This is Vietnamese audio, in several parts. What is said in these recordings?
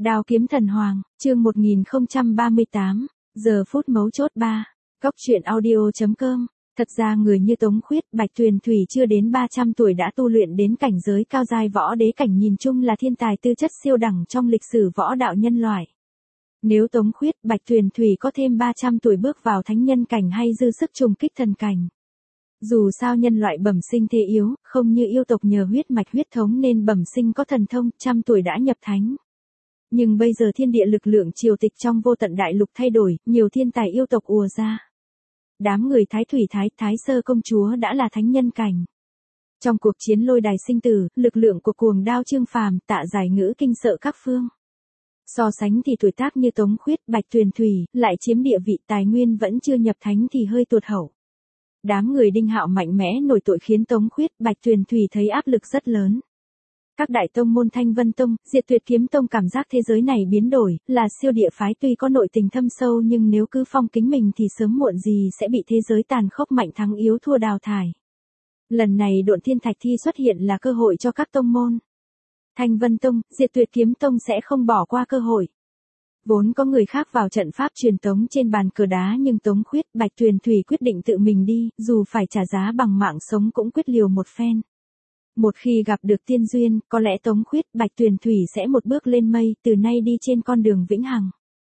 Đao kiếm thần hoàng, chương 1038, giờ phút mấu chốt 3. Góc truyện audio.com. Thật ra người như Tống Khuyết, Bạch Tuyền Thủy chưa đến 300 tuổi đã tu luyện đến cảnh giới cao giai võ đế cảnh, nhìn chung là thiên tài tư chất siêu đẳng trong lịch sử võ đạo nhân loại. Nếu Tống Khuyết, Bạch Tuyền Thủy có thêm 300 tuổi bước vào thánh nhân cảnh hay dư sức trùng kích thần cảnh. Dù sao nhân loại bẩm sinh thế yếu, không như yêu tộc nhờ huyết mạch huyết thống nên bẩm sinh có thần thông, trăm tuổi đã nhập thánh. Nhưng bây giờ thiên địa lực lượng triều tịch trong vô tận đại lục thay đổi, nhiều thiên tài yêu tộc ùa ra. Đám người Thái Thủy Thái Sơ công chúa đã là thánh nhân cảnh. Trong cuộc chiến lôi đài sinh tử, lực lượng của cuồng đao Trương Phàm, Tạ Giải Ngữ kinh sợ các phương. So sánh thì tuổi tác như Tống Khuyết, Bạch Tuyền Thủy, lại chiếm địa vị tài nguyên vẫn chưa nhập thánh thì hơi tuột hậu. Đám người Đinh Hạo mạnh mẽ nổi tội khiến Tống Khuyết, Bạch Tuyền Thủy thấy áp lực rất lớn. Các đại tông môn Thanh Vân Tông, Diệt Tuyệt Kiếm Tông cảm giác thế giới này biến đổi, là siêu địa phái tuy có nội tình thâm sâu nhưng nếu cứ phong kính mình thì sớm muộn gì sẽ bị thế giới tàn khốc mạnh thắng yếu thua đào thải. Lần này Độn Thiên Thạch Thi xuất hiện là cơ hội cho các tông môn. Thanh Vân Tông, Diệt Tuyệt Kiếm Tông sẽ không bỏ qua cơ hội. Vốn có người khác vào trận pháp truyền tống trên bàn cờ đá nhưng Tống Khuyết, Bạch Tuyền Thủy quyết định tự mình đi, dù phải trả giá bằng mạng sống cũng quyết liều một phen. Một khi gặp được tiên duyên, có lẽ Tống Khuyết, Bạch Tuyền Thủy sẽ một bước lên mây, từ nay đi trên con đường vĩnh hằng.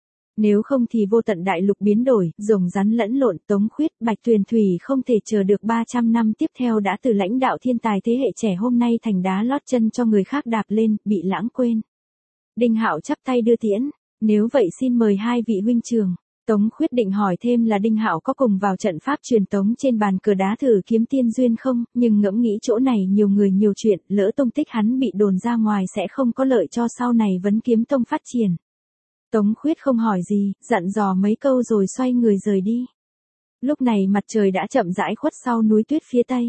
Nếu không thì vô tận đại lục biến đổi, rồng rắn lẫn lộn, Tống Khuyết, Bạch Tuyền Thủy không thể chờ được 300 năm tiếp theo đã từ lãnh đạo thiên tài thế hệ trẻ hôm nay thành đá lót chân cho người khác đạp lên, bị lãng quên. Đinh Hạo chắp tay đưa tiễn, nếu vậy xin mời hai vị huynh trưởng. Tống Khuyết định hỏi thêm là Đinh Hạo có cùng vào trận pháp truyền tống trên bàn cờ đá thử kiếm tiên duyên không, nhưng ngẫm nghĩ chỗ này nhiều người nhiều chuyện, lỡ tung tích hắn bị đồn ra ngoài sẽ không có lợi cho sau này Vấn Kiếm Tông phát triển. Tống Khuyết không hỏi gì, dặn dò mấy câu rồi xoay người rời đi. Lúc này mặt trời đã chậm rãi khuất sau núi tuyết phía tây.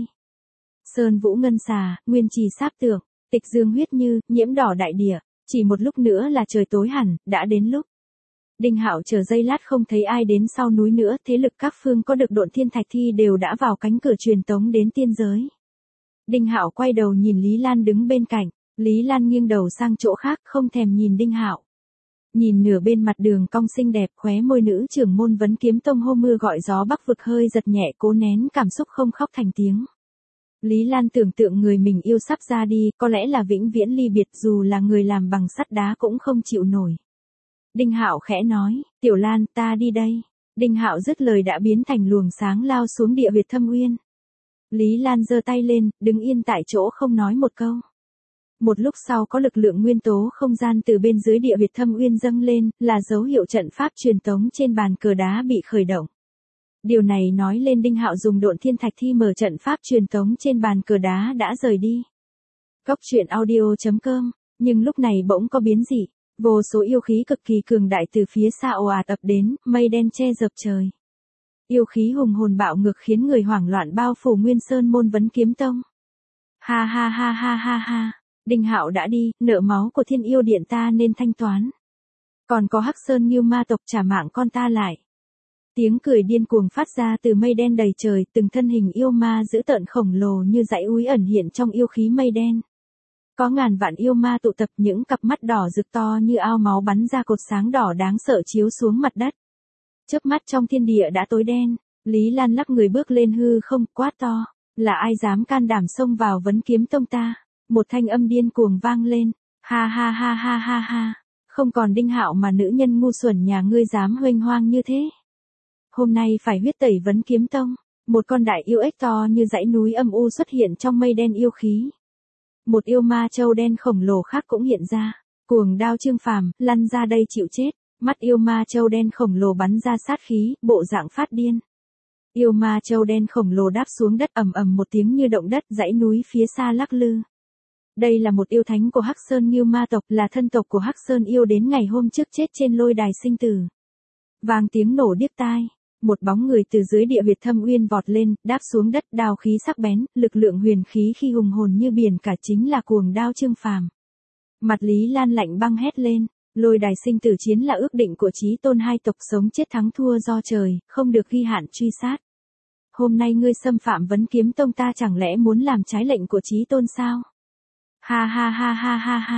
Sơn Vũ Ngân Xà, Nguyên Trì Sáp Tượng, Tịch Dương Huyết Như, nhiễm đỏ đại địa, chỉ một lúc nữa là trời tối hẳn, đã đến lúc. Đinh Hạo chờ giây lát không thấy ai đến sau núi nữa, thế lực các phương có được Độn Thiên Thạch Thi đều đã vào cánh cửa truyền tống đến tiên giới. Đinh Hạo quay đầu nhìn Lý Lan đứng bên cạnh, Lý Lan nghiêng đầu sang chỗ khác không thèm nhìn Đinh Hạo. Nhìn nửa bên mặt đường cong xinh đẹp, khóe môi nữ trưởng môn Vấn Kiếm Tông hô mưa gọi gió Bắc vực hơi giật nhẹ, cố nén cảm xúc không khóc thành tiếng. Lý Lan tưởng tượng người mình yêu sắp ra đi, có lẽ là vĩnh viễn ly biệt, dù là người làm bằng sắt đá cũng không chịu nổi. Đinh Hạo khẽ nói, Tiểu Lan, ta đi đây. Đinh Hạo dứt lời đã biến thành luồng sáng lao xuống địa huyệt thâm uyên. Lý Lan giơ tay lên, đứng yên tại chỗ không nói một câu. Một lúc sau có lực lượng nguyên tố không gian từ bên dưới địa huyệt thâm uyên dâng lên, là dấu hiệu trận pháp truyền tống trên bàn cờ đá bị khởi động. Điều này nói lên Đinh Hạo dùng Độn Thiên Thạch Thi mở trận pháp truyền tống trên bàn cờ đá đã rời đi. Góc truyện audio.com, nhưng lúc này bỗng có biến dị. Vô số yêu khí cực kỳ cường đại từ phía xa ồ ạt ập đến, mây đen che dập trời. Yêu khí hùng hồn bạo ngược khiến người hoảng loạn bao phủ Nguyên Sơn môn Vấn Kiếm Tông. Ha ha ha ha ha ha, Đinh Hạo đã đi, nợ máu của Thiên Yêu Điện ta nên thanh toán. Còn có Hắc Sơn Ngưu Ma tộc trả mạng con ta lại. Tiếng cười điên cuồng phát ra từ mây đen đầy trời, từng thân hình yêu ma dữ tợn khổng lồ như dãy úi ẩn hiện trong yêu khí mây đen. Có ngàn vạn yêu ma tụ tập, những cặp mắt đỏ rực to như ao máu bắn ra cột sáng đỏ đáng sợ chiếu xuống mặt đất. Chớp mắt trong thiên địa đã tối đen, Lý Lan lắc người bước lên hư không, quát to, là ai dám can đảm xông vào Vấn Kiếm Tông ta? Một thanh âm điên cuồng vang lên, ha ha ha ha ha ha, không còn Đinh Hạo mà nữ nhân ngu xuẩn nhà ngươi dám huênh hoang như thế. Hôm nay phải huyết tẩy Vấn Kiếm Tông. Một con đại yêu ếch to như dãy núi âm u xuất hiện trong mây đen yêu khí. Một yêu ma châu đen khổng lồ khác cũng hiện ra. Cuồng đao Trương Phàm, lăn ra đây chịu chết. Mắt yêu ma châu đen khổng lồ bắn ra sát khí, bộ dạng phát điên. Yêu ma châu đen khổng lồ đáp xuống đất ầm ầm một tiếng như động đất, dãy núi phía xa lắc lư. Đây là một yêu thánh của Hắc Sơn Ngưu Ma tộc, là thân tộc của Hắc Sơn yêu đến ngày hôm trước chết trên lôi đài sinh tử. Vang tiếng nổ điếc tai. Một bóng người từ dưới địa huyệt thâm uyên vọt lên, đáp xuống đất, đao khí sắc bén, lực lượng huyền khí khi hùng hồn như biển cả, chính là cuồng đao Trương Phàm. Mặt Lý Lan lạnh băng hét lên, lôi đài sinh tử chiến là ước định của chí tôn hai tộc, sống chết thắng thua do trời, không được ghi hạn truy sát. Hôm nay ngươi xâm phạm Vấn Kiếm Tông ta chẳng lẽ muốn làm trái lệnh của chí tôn sao? Ha ha ha ha ha ha.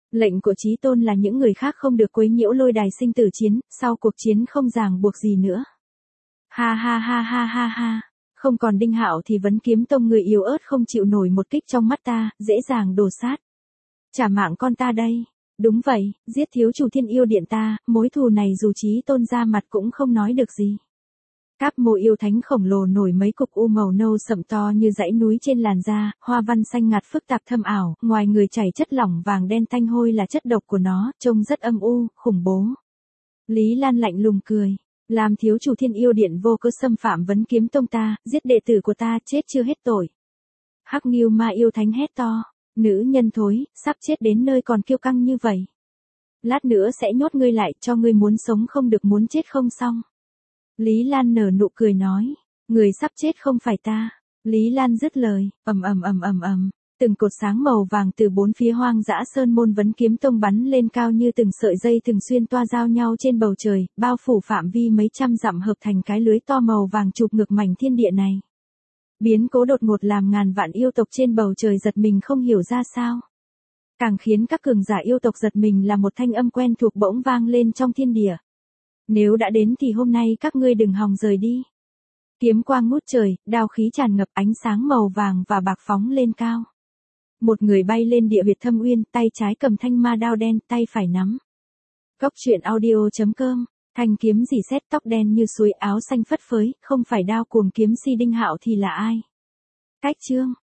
Lệnh của Chí Tôn là những người khác không được quấy nhiễu lôi đài sinh tử chiến, sau cuộc chiến không ràng buộc gì nữa. Ha ha ha ha ha ha. Không còn Đinh Hạo thì Vấn Kiếm Tông người yếu ớt không chịu nổi một kích trong mắt ta, dễ dàng đổ sát. Trả mạng con ta đây. Đúng vậy, giết thiếu chủ Thiên Yêu Điện ta, mối thù này dù Chí Tôn ra mặt cũng không nói được gì. Cáp mộ yêu thánh khổng lồ nổi mấy cục u màu nâu sậm to như dãy núi trên làn da, hoa văn xanh ngạt phức tạp thâm ảo, ngoài người chảy chất lỏng vàng đen tanh hôi là chất độc của nó, trông rất âm u, khủng bố. Lý Lan lạnh lùng cười, làm thiếu chủ Thiên Yêu Điện vô cớ xâm phạm Vấn Kiếm Tông ta, giết đệ tử của ta, chết chưa hết tội. Hắc Ngưu Ma yêu thánh hét to, nữ nhân thối, sắp chết đến nơi còn kiêu căng như vậy. Lát nữa sẽ nhốt ngươi lại, cho ngươi muốn sống không được muốn chết không xong. Lý Lan nở nụ cười nói, người sắp chết không phải ta. Lý Lan dứt lời, từng cột sáng màu vàng từ bốn phía hoang dã sơn môn Vấn Kiếm Tông bắn lên cao như từng sợi dây thường xuyên toa giao nhau trên bầu trời, bao phủ phạm vi mấy trăm dặm hợp thành cái lưới to màu vàng chụp ngược mảnh thiên địa này. Biến cố đột ngột làm ngàn vạn yêu tộc trên bầu trời giật mình không hiểu ra sao. Càng khiến các cường giả yêu tộc giật mình là một thanh âm quen thuộc bỗng vang lên trong thiên địa. Nếu đã đến thì hôm nay các ngươi đừng hòng rời đi. Kiếm quang ngút trời, đao khí tràn ngập ánh sáng màu vàng và bạc phóng lên cao. Một người bay lên địa huyệt thâm uyên, tay trái cầm thanh ma đao đen, tay phải nắm. Cốc truyện audio.com, thanh kiếm rỉ sét tóc đen như suối áo xanh phất phới, không phải đao cuồng kiếm si Đinh Hạo thì là ai? Cách chương.